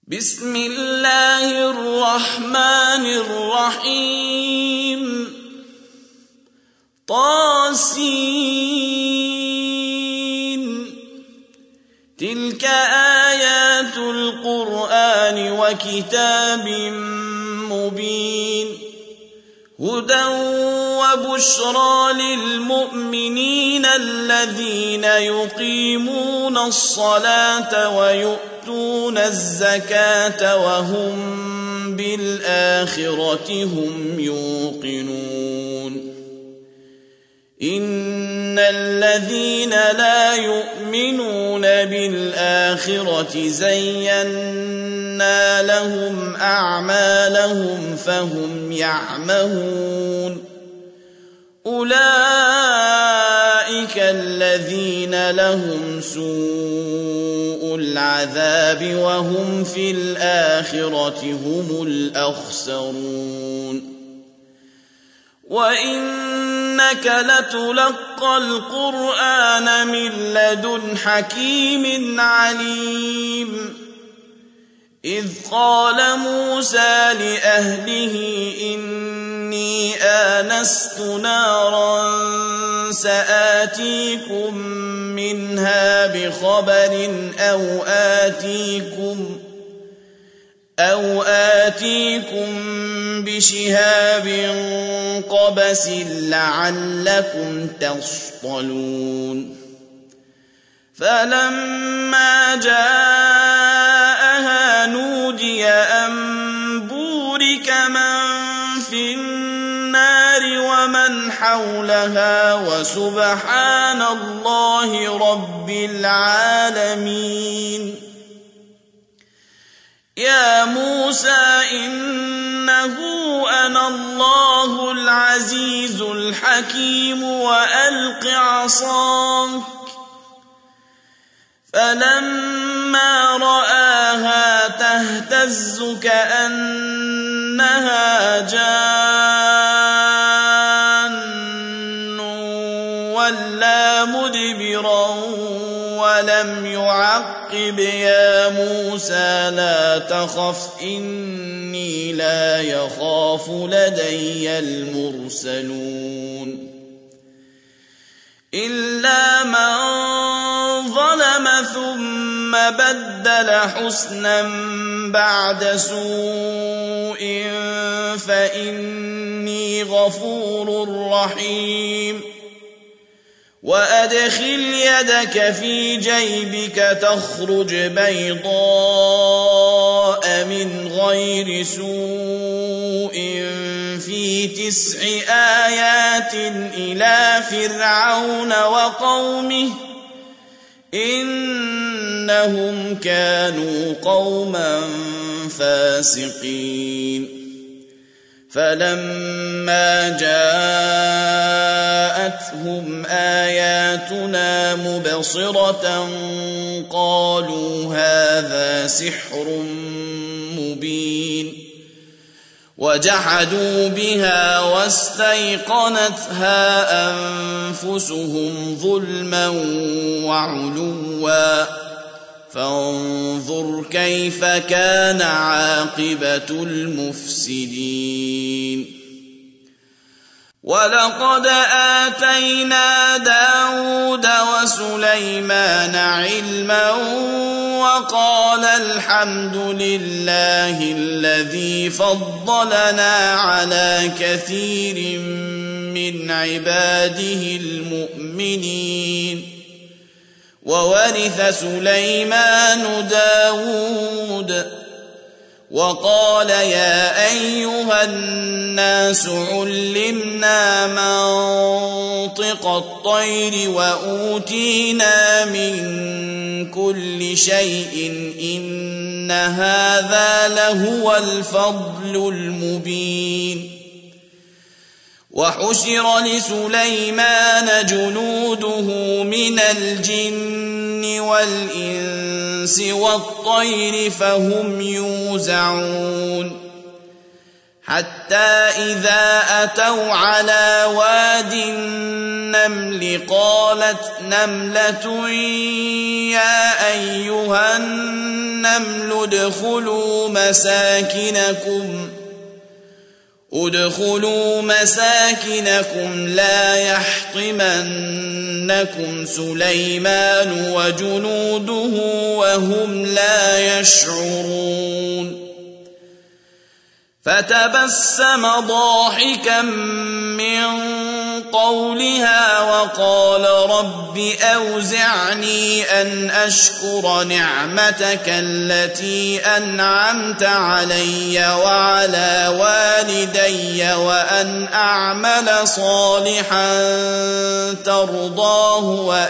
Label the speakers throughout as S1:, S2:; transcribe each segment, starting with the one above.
S1: بسم الله الرحمن الرحيم طاسين تلك آيات القرآن وكتاب مبين هدى وبشرى للمؤمنين الذين يقيمون الصلاة ويؤتون الزكاة وهم بالآخرة هم يوقنون إن الذين لا يؤمنون بالآخرة زينا لهم أعمالهم فهم يعمهون أولئك الذين لهم سوء العذاب وهم في الآخرة هم الأخسرون وإنك لتلقى القرآن من لدن حكيم عليم إذ قال موسى لأهله إني آنست نارا سآتيكم منها بخبر أو آتيكم بشهاب قبس لعلكم تصطلون فلما جاءها نودي أن بورك من في النار ومن حولها وسبحان الله رب العالمين يا موسى إنه أنا الله العزيز الحكيم وألق عصاك فلما رآها تهتز كأنها جان ولا مدبرا ولم يعقب يا موسى لا تخف إني لا يخاف لدي المرسلون إلا من ظلم ثم بدل حسنا بعد سوء فإني غفور رحيم وأدخل يدك في جيبك تخرج بيضاء من غير سوء في 9 آيات إلى فرعون وقومه إنهم كانوا قوما فاسقين فلما جاءتهم آياتنا مبصرة قالوا هذا سحر مبين وجحدوا بها واستيقنتها أنفسهم ظلما وعلوا فانظر كيف كان عاقبة المفسدين ولقد آتينا داود وسليمان علما وقال الحمد لله الذي فضلنا على كثير من عباده المؤمنين وورث سليمان داود وقال يا أيها الناس علمنا منطق الطير وأوتينا من كل شيء إن هذا لهو الفضل المبين وحشر لسليمان جنوده من الجن والإنس والطير فهم يوزعون حتى إذا أتوا على واد النمل قالت نملة يا أيها النمل ادخلوا مساكنكم لا يحطمنكم سليمان وجنوده وهم لا يشعرون فتبسم ضاحكا من قولها وقال رب أوزعني أن أشكر نعمتك التي أنعمت علي وعلى والدي وأن أعمل صالحا ترضاه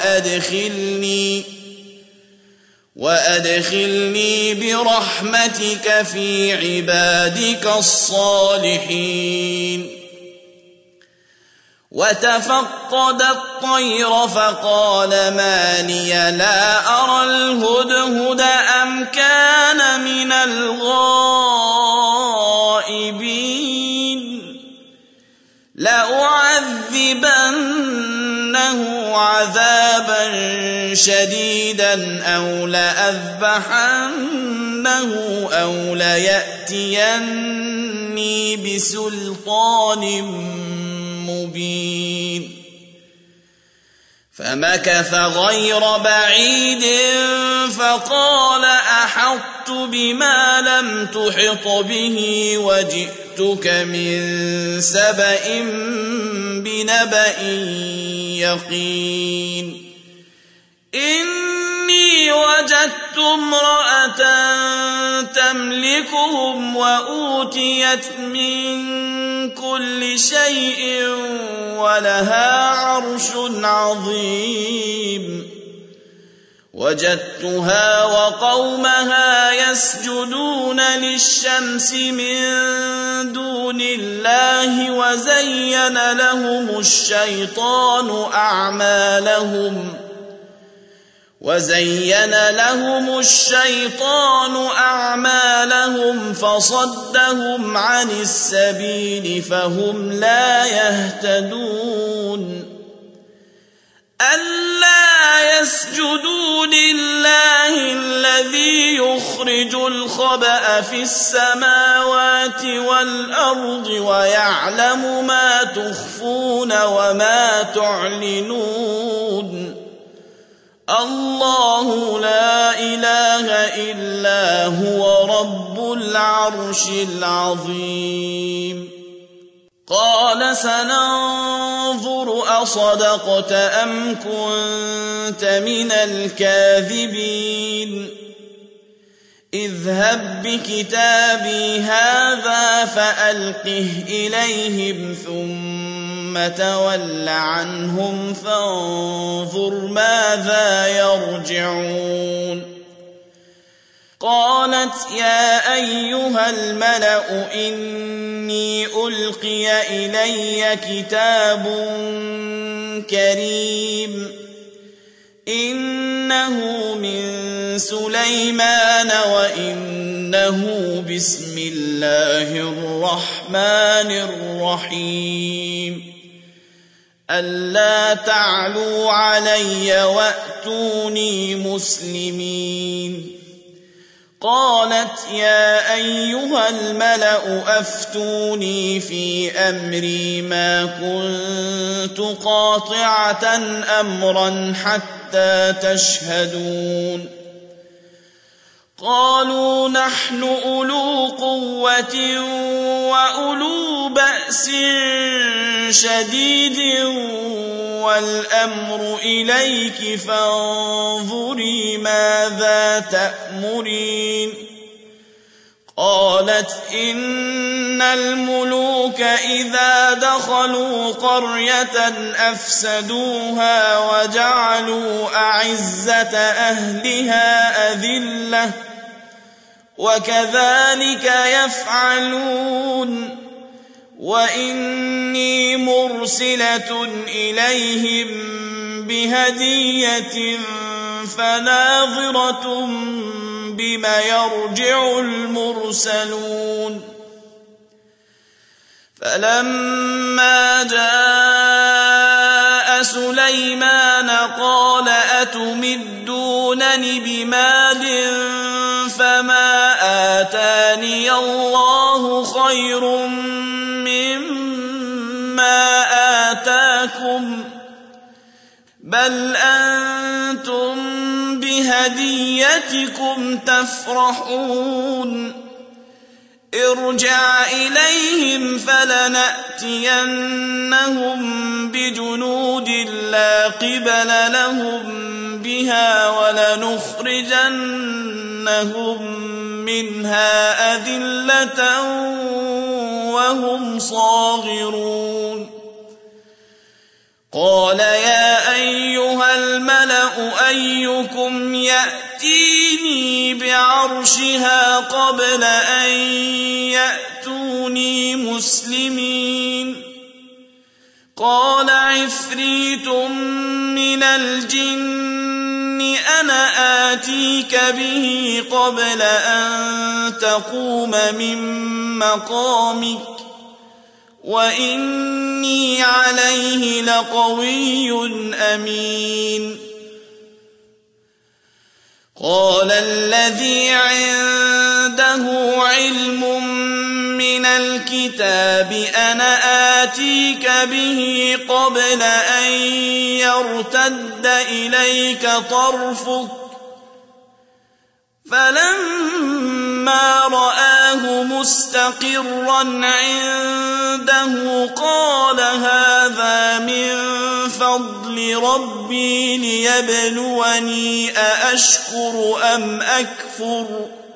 S1: وأدخلني برحمتك في عبادك الصالحين وتفقد الطير فقال ما لي لا أرى الهدهد أم كان من الغائبين لأعذبنه عذابا شديدا أو لأذبحنه أو ليأتيني بسلطان مبين فمكث غير بعيد فقال أحطت بما لم تحط به وجئتك من سبأ بنبأ يقين إني وجدت امرأة تملكهم وأوتيت من كل شيء ولها عرش عظيم وجدتها وقومها يسجدون للشمس من دون الله وزين لهم الشيطان أعمالهم فصدهم عن السبيل فهم لا يهتدون ألا يسجدوا لله الذي يخرج الخبأ في السماوات والأرض ويعلم ما تخفون وما تعلنون الله لا إله إلا هو رب العرش العظيم قال سننظر أصدقت أم كنت من الكاذبين اذهب بكتابي هذا فألقه إليهم ثم تول عنهم فانظر ماذا يرجعون قالت يا أيها الملأ إني ألقي إلي كتاب كريم إنه من سليمان وإنه بسم الله الرحمن الرحيم ألا تعلوا علي وأتوني مسلمين قالت يا أيها الملأ أفتوني في أمري ما كنت قاطعة أمرا حتى تشهدون قالوا نحن أولو قوة وأولو بأس شديد والأمر إليك فانظري ماذا تأمرين قالت إن الملوك إذا دخلوا قرية أفسدوها وجعلوا أعزة أهلها أذلة وكذلك يفعلون وإني مرسلة إليهم بهدية فناظرة بما يرجع المرسلون فلما جاء سليمان قال أتمدونني بمال فما آتاني الله خير مما آتاكم بل أنتم بهديتكم تفرحون ارجع إليهم فلنأتينهم بجنود لا قبل لهم بها ولنخرجنهم منها أذلة وهم صاغرون قال يا أيها الملأ أيكم يأتيني بعرشها قبل أن يأتوني مسلمين قال عفريت من الجن أنا آتيك به قبل أن تقوم من مقامك وإني عليه لقوي أمين قال الذي عنده علم من الكتاب أنا آتيك به قبل أن يرتد إليك طرفك فلما رآه مستقرا عنده قال هذا من فضل ربي ليبلوني أأشكر أم أكفر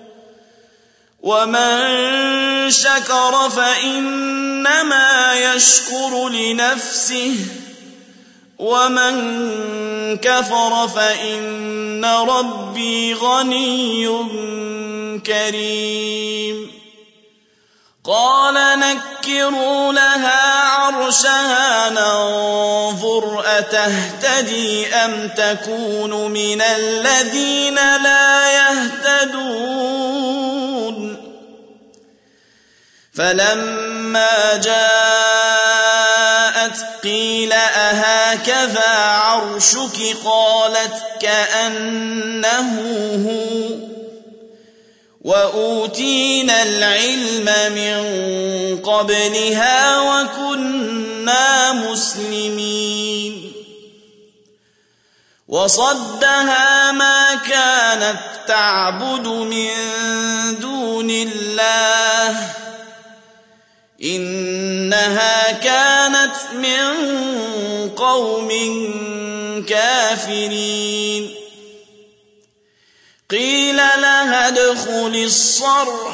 S1: ومن شكر فإنما يشكر لنفسه ومن كفر فإن ربي غني كريم قال نكروا لها عرشها ننظر أتهتدي أم تكون من الذين لا يهتدون فلما جاءت قيل أهكذا عرشك قالت كأنه هو وأوتينا العلم من قبلها وكنا مسلمين وصدها ما كانت تعبد من دون الله إنها كانت من قوم كافرين قيل لها ادخل الصرح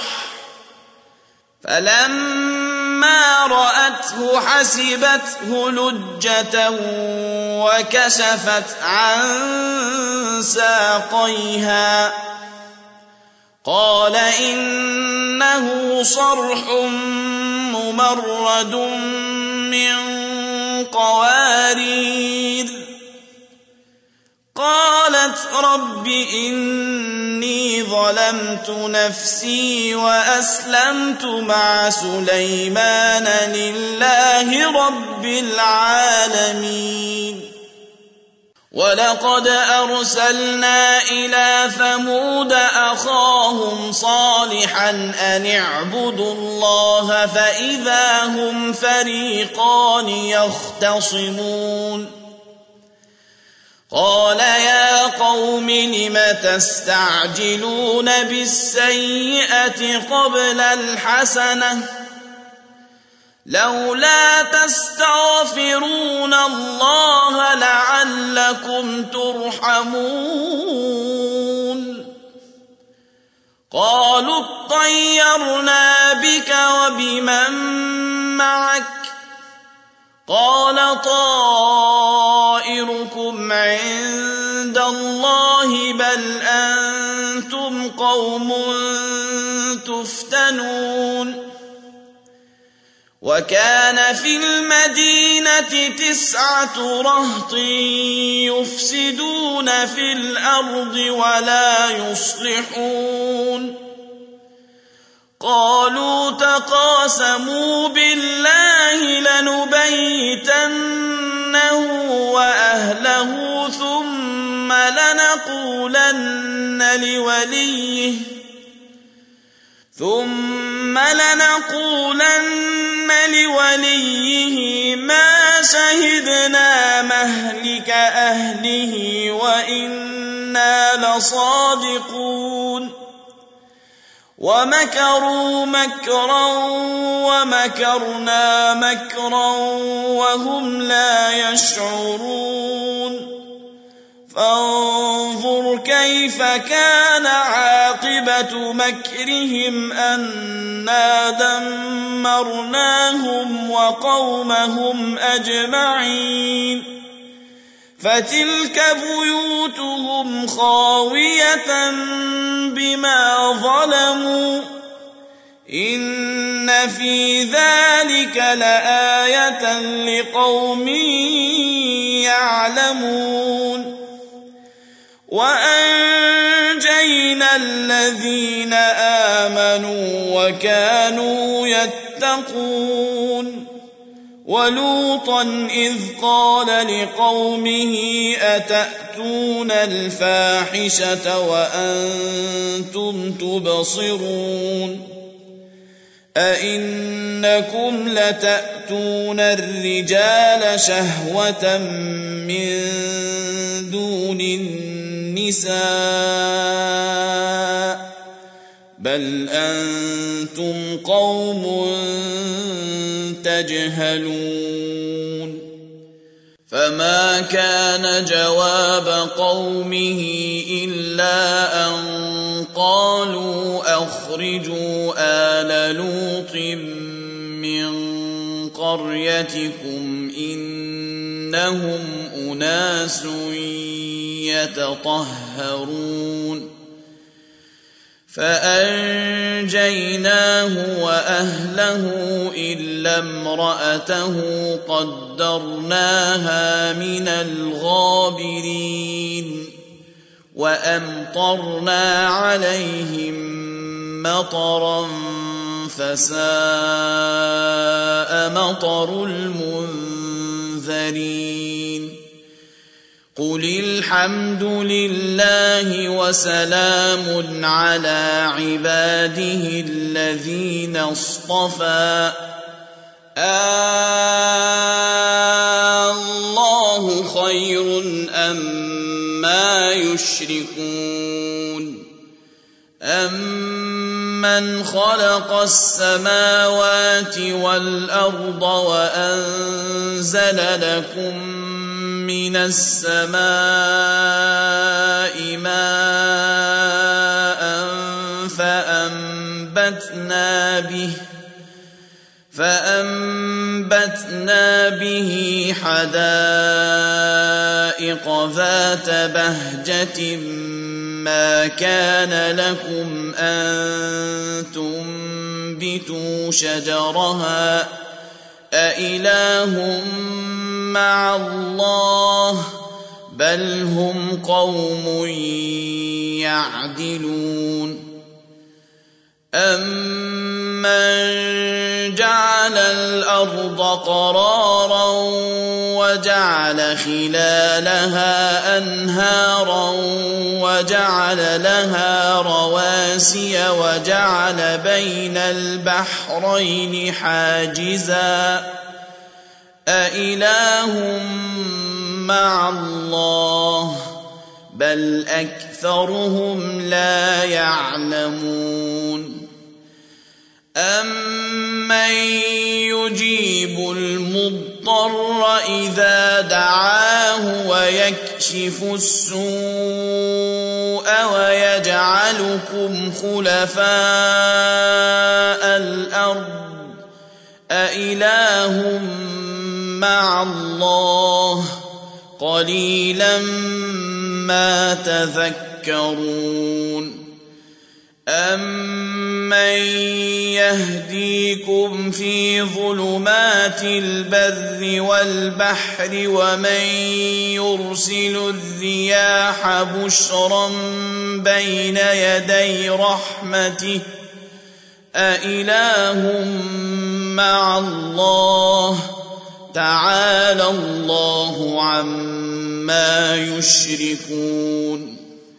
S1: فلما رأته حسبته لجة وكشفت عن ساقيها قال إنه صرح ممرد من قوارير قالت رب إني ظلمت نفسي وأسلمت مع سليمان لله رب العالمين ولقد أرسلنا إلى ثمود أخاهم صالحا أن اعبدوا الله فإذا هم فريقان يختصمون قال يا قوم لم تستعجلون بالسيئة قبل الحسنة لولا تستغفرون الله لعلكم ترحمون قالوا اطيرنا بك وبمن معك قال طائركم عند الله بل أنتم قوم تفتنون وكان في المدينة 9 رهط يفسدون في الأرض ولا يصلحون قالوا تقاسموا بالله لنبيتنه وأهله ثم لنقولن لوليه ما شهدنا مهلك أهله وإنا لصادقون ومكروا مكرا ومكرنا مكرا وهم لا يشعرون فانظر كيف كان عاقبة مكرهم أنا دمرناهم وقومهم أجمعين فتلك بيوتهم خاوية بما ظلموا إن في ذلك لآية لقوم يعلمون وأنجينا الذين آمنوا وكانوا يتقون ولوطا إذ قال لقومه أتأتون الفاحشة وأنتم تبصرون أئنكم لتأتون الرجال شهوة من دون النساء بل أنتم قوم تجهلون فما كان جواب قومه إلا أن قالوا أخرجوا آل لوط من قريتكم إنهم أناس يتطهرون فأنجيناه وأهله إلا امرأته قدرناها من الغابرين وأمطرنا عليهم مطرا فساء مطر المنذرين قل الحمد لله وسلام على عباده الذين اصطفى الله خير أما يشركون أمن خلق السماوات والأرض وأنزل لكم من السماء ماء فأنبتنا به حدائق ذات بهجة ما كان لكم أن تنبتوا شجرها أإله مع الله بل هم قوم يعدلون أمن جعل الأرض قرارا وجعل خلالها أنهارا وجعل لها رواسي وجعل بين البحرين حاجزا أإله مع الله بل أكثرهم لا يعلمون أمن يجيب المضطر إذا دعاه ويكشف السوء ويجعلكم خلفاء الأرض أإله مع الله قليلا ما تذكرون أمن يهديكم في ظلمات البر والبحر ومن يرسل الرياح بشرا بين يدي رحمته أإله مع الله تعالى الله عما يشركون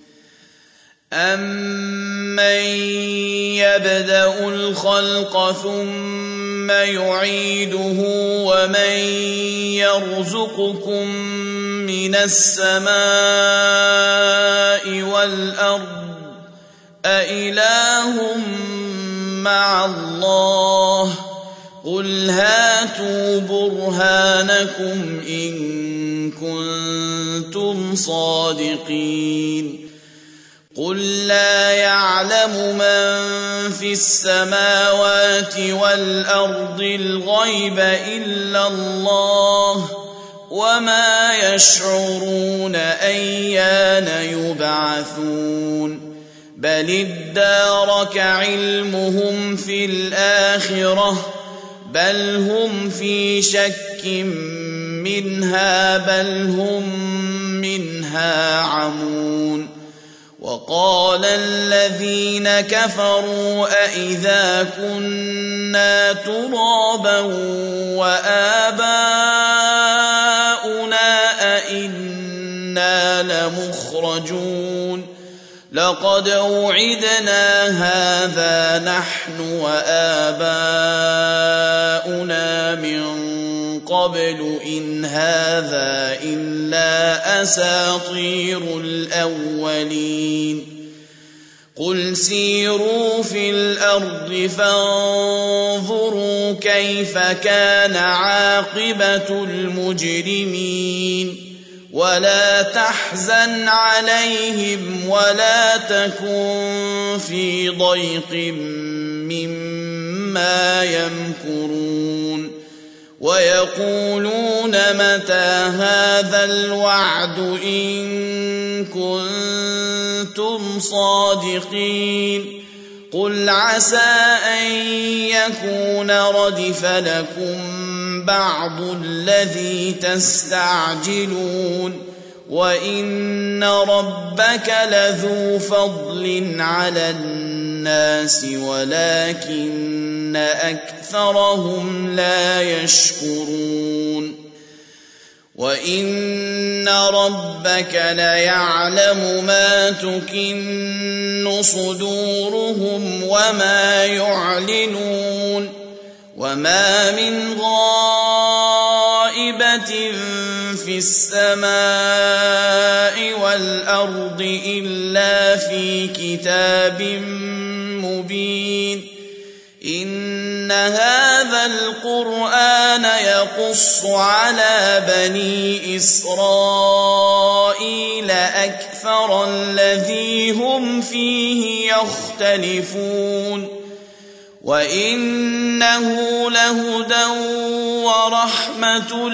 S1: أمن يبدأ الخلق ثم يعيده ومن يرزقكم من السماء والأرض أإله مع الله قل هاتوا برهانكم إن كنتم صادقين قل لا يعلم من في السماوات والأرض الغيب إلا الله وما يشعرون أيان يبعثون بل ادارك علمهم في الآخرة بل هم في شك منها بل هم منها عمون وقال الذين كفروا أإذا كنا ترابا وآباؤنا أإنا لمخرجون لقد وعدنا هذا نحن وآباؤنا من قبل إن هذا إلا أساطير الأولين قل سيروا في الأرض فانظروا كيف كان عاقبة المجرمين ولا تحزن عليهم ولا تكن في ضيق مما يمكرون ويقولون متى هذا الوعد إن كنتم صادقين قل عسى أن يكون ردف لكم بعض الذي تستعجلون وإن ربك لذو فضل على الناس ولكن أكثرهم لا يشكرون وإن ربك ليعلم ما تكن صدورهم وما يعلنون وما من غائبة في السماء والأرض إلا في كتاب مبين إن هذا القرآن يقص على بني إسرائيل أكثر الذي هم فيه يختلفون وإنه لهدى ورحمة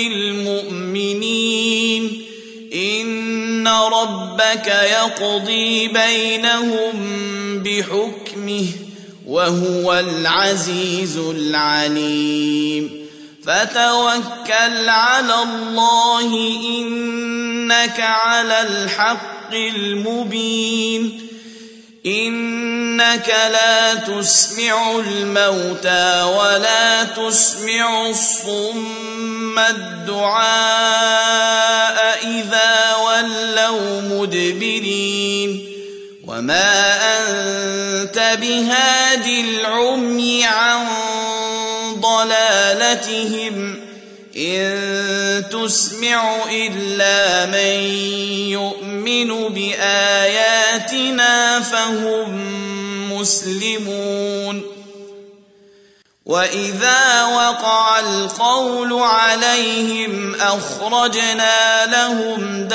S1: للمؤمنين إن ربك يقضي بينهم بحكمه وهو العزيز العليم فتوكل على الله إنك على الحق المبين إنك لا تسمع الموتى ولا تسمع الصم الدعاء إذا ولوا مدبرين وما أنت بهاد العمي عن ضلالتهم إن تسمع إلا من يؤمن بآياتنا فهم مسلمون وإذا وقع القول عليهم أخرجنا لهم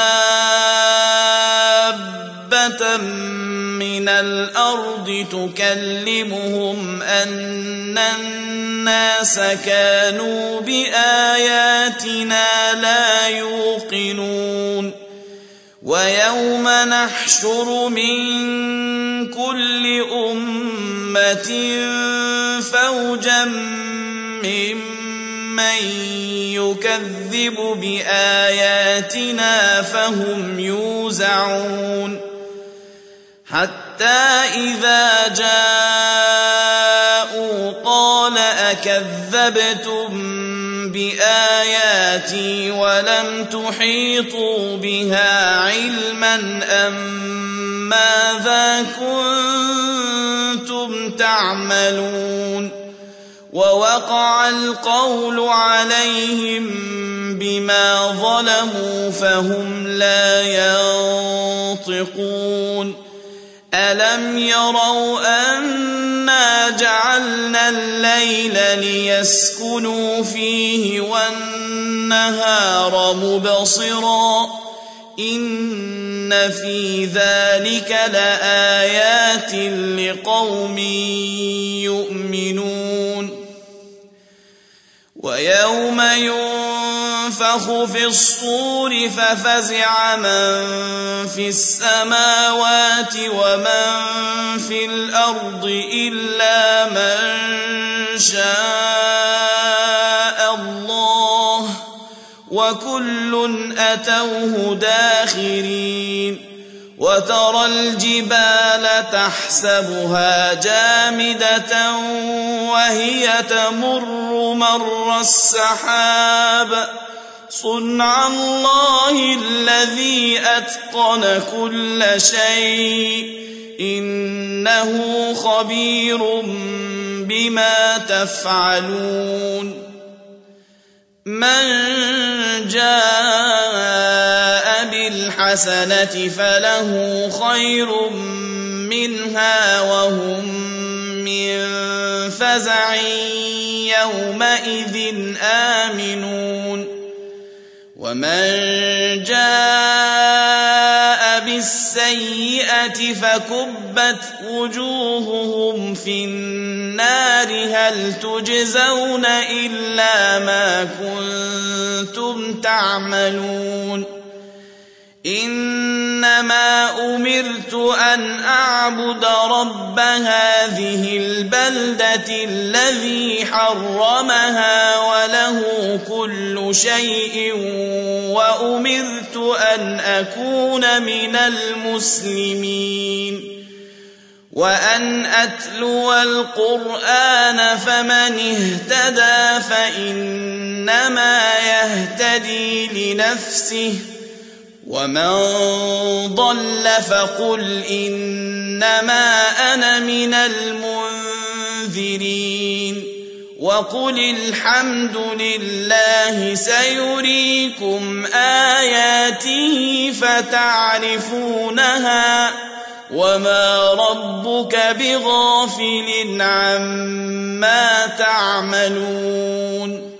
S1: دابة من الأرض تكلمهم أن الناس كانوا بآياتنا لا يوقنون ويوم نحشر من كل أمة فوجا ممن يكذب بآياتنا فهم يوزعون حتى إذا جاءوا قال أكذبتم بآياتي ولم تحيطوا بها علما ماذا كنتم تعملون ووقع القول عليهم بما ظلموا فهم لا ينطقون ألم يروا أنا جعلنا الليل ليسكنوا فيه والنهار مبصرا إن في ذلك لآيات لقوم يؤمنون ويوم ينفخ في الصور ففزع من في السماوات ومن في الأرض إلا من شاء الله وكل أتوه داخرين وترى الجبال تحسبها جامدة وهي تمر مر السحاب صنع الله الذي أتقن كل شيء إنه خبير بما تفعلون من جاء بالحسنة فله خير منها وهم من فزع يومئذ آمنون ومن جاء بالسيئة فكبت وجوههم في النار هل تجزون إلا ما كنتم تعملون إنما أمرت أن أعبد رب هذه البلدة الذي حرمها وله كل شيء وأمرت أن أكون من المسلمين وأن أتلو القرآن فمن اهتدى فإنما يهتدي لنفسه ومن ضل فقل إنما أنا من المنذرين وقل الحمد لله سيريكم آياته فتعرفونها وما ربك بغافل عما تعملون